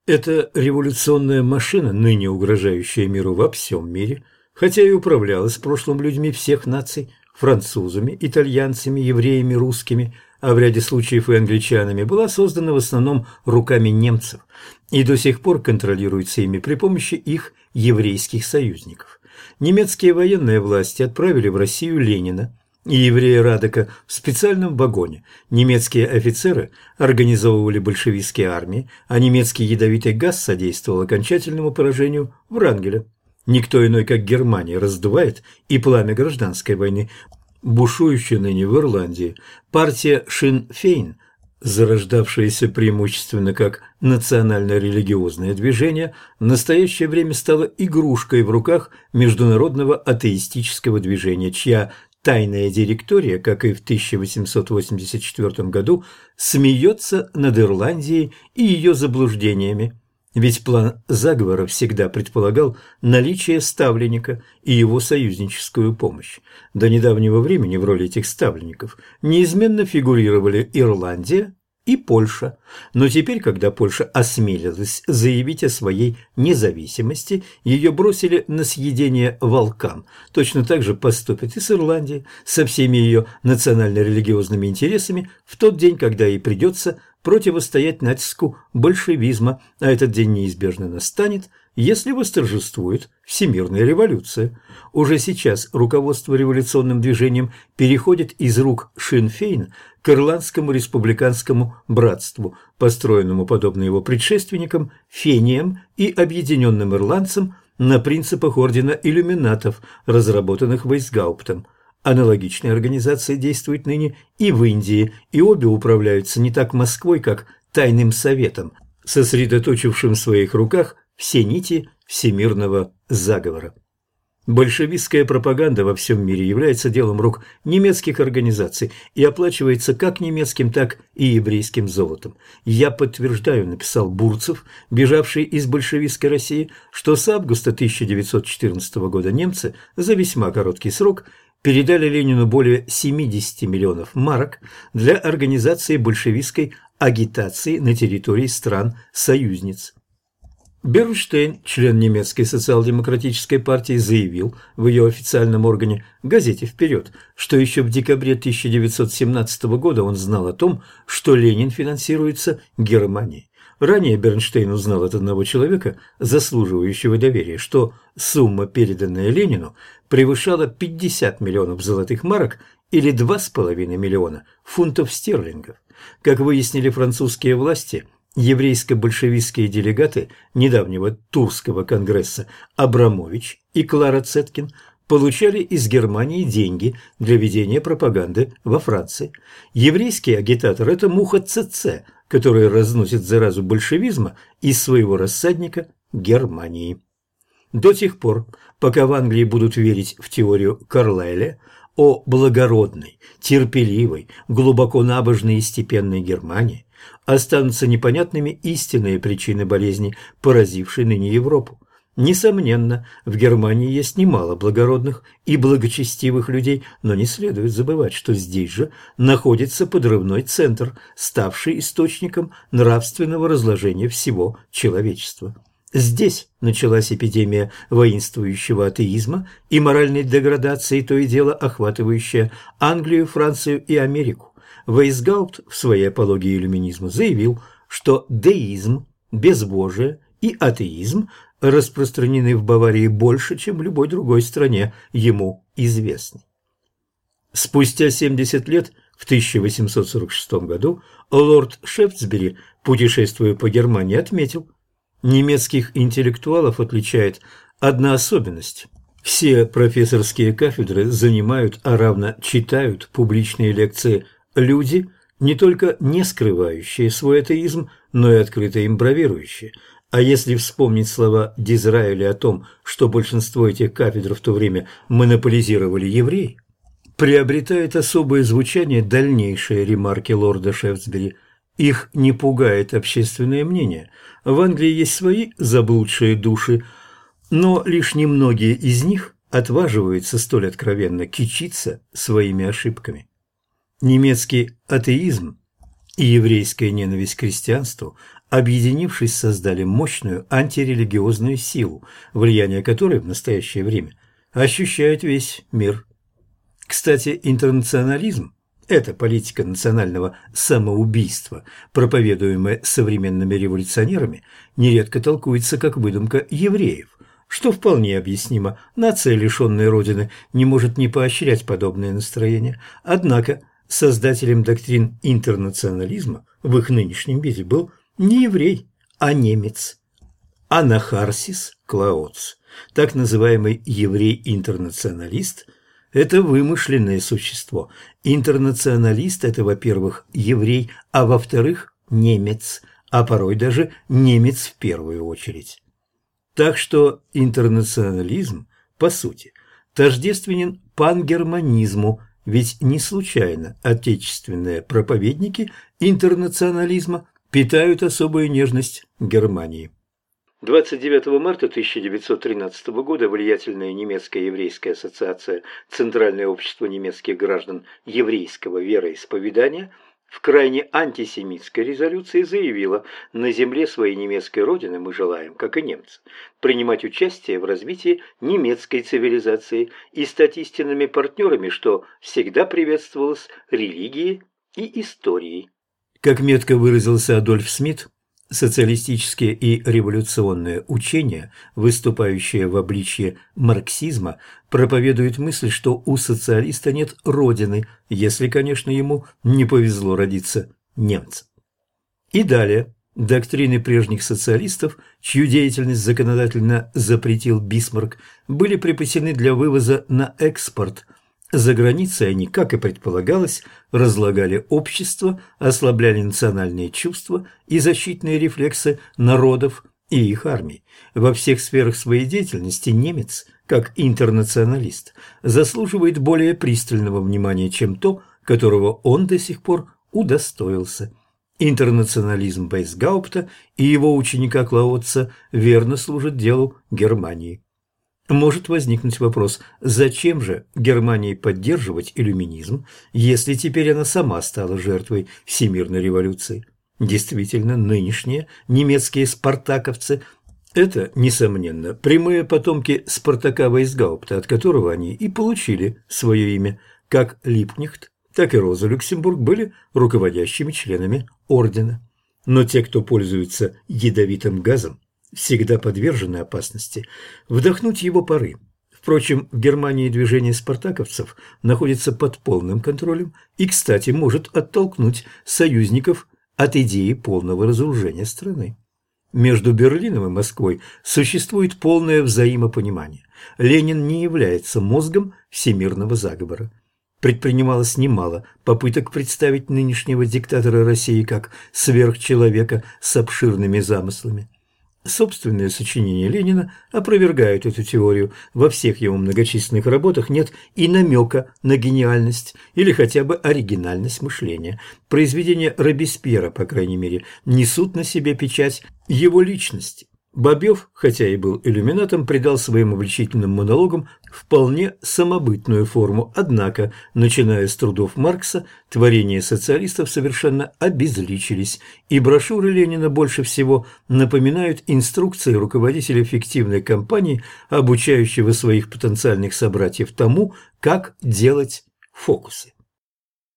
Эта революционная машина, ныне угрожающая миру во всем мире, хотя и управлялась в прошлом людьми всех наций, французами, итальянцами, евреями, русскими, а в ряде случаев и англичанами, была создана в основном руками немцев и до сих пор контролируется ими при помощи их еврейских союзников. Немецкие военные власти отправили в Россию Ленина и еврея Радека в специальном вагоне. Немецкие офицеры организовывали большевистские армии, а немецкий ядовитый газ содействовал окончательному поражению Врангеля. Никто иной, как Германия, раздувает и пламя гражданской войны, бушующей ныне в Ирландии. Партия Шин-Фейн, зарождавшаяся преимущественно как национально-религиозное движение, в настоящее время стала игрушкой в руках международного атеистического движения, чья тайная директория, как и в 1884 году, смеется над Ирландией и ее заблуждениями. Ведь план заговора всегда предполагал наличие ставленника и его союзническую помощь. До недавнего времени в роли этих ставленников неизменно фигурировали Ирландия и Польша. Но теперь, когда Польша осмелилась заявить о своей независимости, ее бросили на съедение волкам. Точно так же поступит и с Ирландией, со всеми ее национально-религиозными интересами в тот день, когда ей придется противостоять натиску большевизма, а этот день неизбежно настанет, если восторжествует всемирная революция. Уже сейчас руководство революционным движением переходит из рук Шин-Фейн к Ирландскому республиканскому братству, построенному, подобно его предшественникам, Фением и объединенным ирландцам на принципах ордена иллюминатов, разработанных Вейсгауптом. Аналогичная организация действует ныне и в Индии, и обе управляются не так Москвой, как Тайным Советом, сосредоточившим в своих руках все нити всемирного заговора. Большевистская пропаганда во всем мире является делом рук немецких организаций и оплачивается как немецким, так и еврейским золотом. «Я подтверждаю», – написал Бурцев, бежавший из большевистской России, что с августа 1914 года немцы за весьма короткий срок передали Ленину более 70 миллионов марок для организации большевистской агитации на территории стран-союзниц. Бернштейн, член немецкой социал-демократической партии, заявил в ее официальном органе газете «Вперед», что еще в декабре 1917 года он знал о том, что Ленин финансируется Германией. Ранее Бернштейн узнал от одного человека, заслуживающего доверия, что сумма, переданная Ленину, превышала 50 миллионов золотых марок или 2,5 миллиона фунтов стерлингов. Как выяснили французские власти, еврейско-большевистские делегаты недавнего Турского конгресса Абрамович и Клара Цеткин получали из Германии деньги для ведения пропаганды во Франции. Еврейский агитатор – это муха ЦЦ, которая разносит заразу большевизма из своего рассадника Германии. До тех пор, пока в Англии будут верить в теорию Карлайля о благородной, терпеливой, глубоко набожной и степенной Германии, останутся непонятными истинные причины болезни, поразившей ныне Европу. Несомненно, в Германии есть немало благородных и благочестивых людей, но не следует забывать, что здесь же находится подрывной центр, ставший источником нравственного разложения всего человечества. Здесь началась эпидемия воинствующего атеизма и моральной деградации, то и дело охватывающая Англию, Францию и Америку. Вейсгаупт в своей апологии иллюминизма заявил, что деизм, безбожие и атеизм распространены в Баварии больше, чем в любой другой стране ему известной. Спустя 70 лет, в 1846 году, лорд Шефтсбери, путешествуя по Германии, отметил: немецких интеллектуалов отличает одна особенность. Все профессорские кафедры занимают, а равно читают публичные лекции люди, не только не скрывающие свой атеизм, но и открыто им бравирующие. А если вспомнить слова Дизраэля о том, что большинство этих кафедр в то время монополизировали евреи, приобретает особое звучание дальнейшие ремарки лорда Шефтсбери. Их не пугает общественное мнение. В Англии есть свои заблудшие души, но лишь немногие из них отваживаются столь откровенно кичиться своими ошибками. Немецкий атеизм и еврейская ненависть к христианству, объединившись, создали мощную антирелигиозную силу, влияние которой в настоящее время ощущает весь мир. Кстати, интернационализм – это политика национального самоубийства, проповедуемая современными революционерами, нередко толкуется как выдумка евреев, что вполне объяснимо. Нация, лишенная родины, не может не поощрять подобное настроение. Однако создателем доктрин интернационализма в их нынешнем виде был не еврей, а немец. Анахарсис Клаоц, так называемый еврей-интернационалист, это вымышленное существо. Интернационалист – это, во-первых, еврей, а во-вторых, немец, а порой даже немец в первую очередь. Так что интернационализм, по сути, тождественен пангерманизму, ведь не случайно отечественные проповедники интернационализма питают особую нежность к Германии. 29 марта 1913 года влиятельная немецкая еврейская ассоциация «Центральное общество немецких граждан еврейского вероисповедания» в крайне антисемитской резолюции заявила: «На земле своей немецкой родины мы желаем, как и немцы, принимать участие в развитии немецкой цивилизации и стать истинными партнерами, что всегда приветствовалось религией и историей». Как метко выразился Адольф Смит, социалистические и революционные учения, выступающие в обличье марксизма, проповедуют мысль, что у социалиста нет родины, если, конечно, ему не повезло родиться немцем. И далее доктрины прежних социалистов, чью деятельность законодательно запретил Бисмарк, были припасены для вывоза на экспорт. За границей они, как и предполагалось, разлагали общество, ослабляли национальные чувства и защитные рефлексы народов и их армий. Во всех сферах своей деятельности немец, как интернационалист, заслуживает более пристального внимания, чем то, которого он до сих пор удостоился. Интернационализм Вейсгаупта и его ученика Клаотца верно служит делу Германии. Может возникнуть вопрос, зачем же Германии поддерживать иллюминизм, если теперь она сама стала жертвой всемирной революции? Действительно, нынешние немецкие спартаковцы – это, несомненно, прямые потомки Спартака Вейсгаупта, от которого они и получили свое имя. Как Липкнехт, так и Роза Люксембург были руководящими членами ордена. Но те, кто пользуется ядовитым газом, всегда подвержены опасности вдохнуть его пары. Впрочем, в Германии движение спартаковцев находится под полным контролем и, кстати, может оттолкнуть союзников от идеи полного разоружения страны. Между Берлином и Москвой существует полное взаимопонимание. Ленин не является мозгом всемирного заговора. Предпринималось немало попыток представить нынешнего диктатора России как сверхчеловека с обширными замыслами. Собственные сочинения Ленина опровергают эту теорию. Во всех его многочисленных работах нет и намека на гениальность или хотя бы оригинальность мышления. Произведения Робеспьера, по крайней мере, несут на себе печать его личности. Бабёв, хотя и был иллюминатом, придал своим обличительным монологам вполне самобытную форму, однако, начиная с трудов Маркса, творения социалистов совершенно обезличились, и брошюры Ленина больше всего напоминают инструкции руководителя фиктивной компании, обучающего своих потенциальных собратьев тому, как делать фокусы.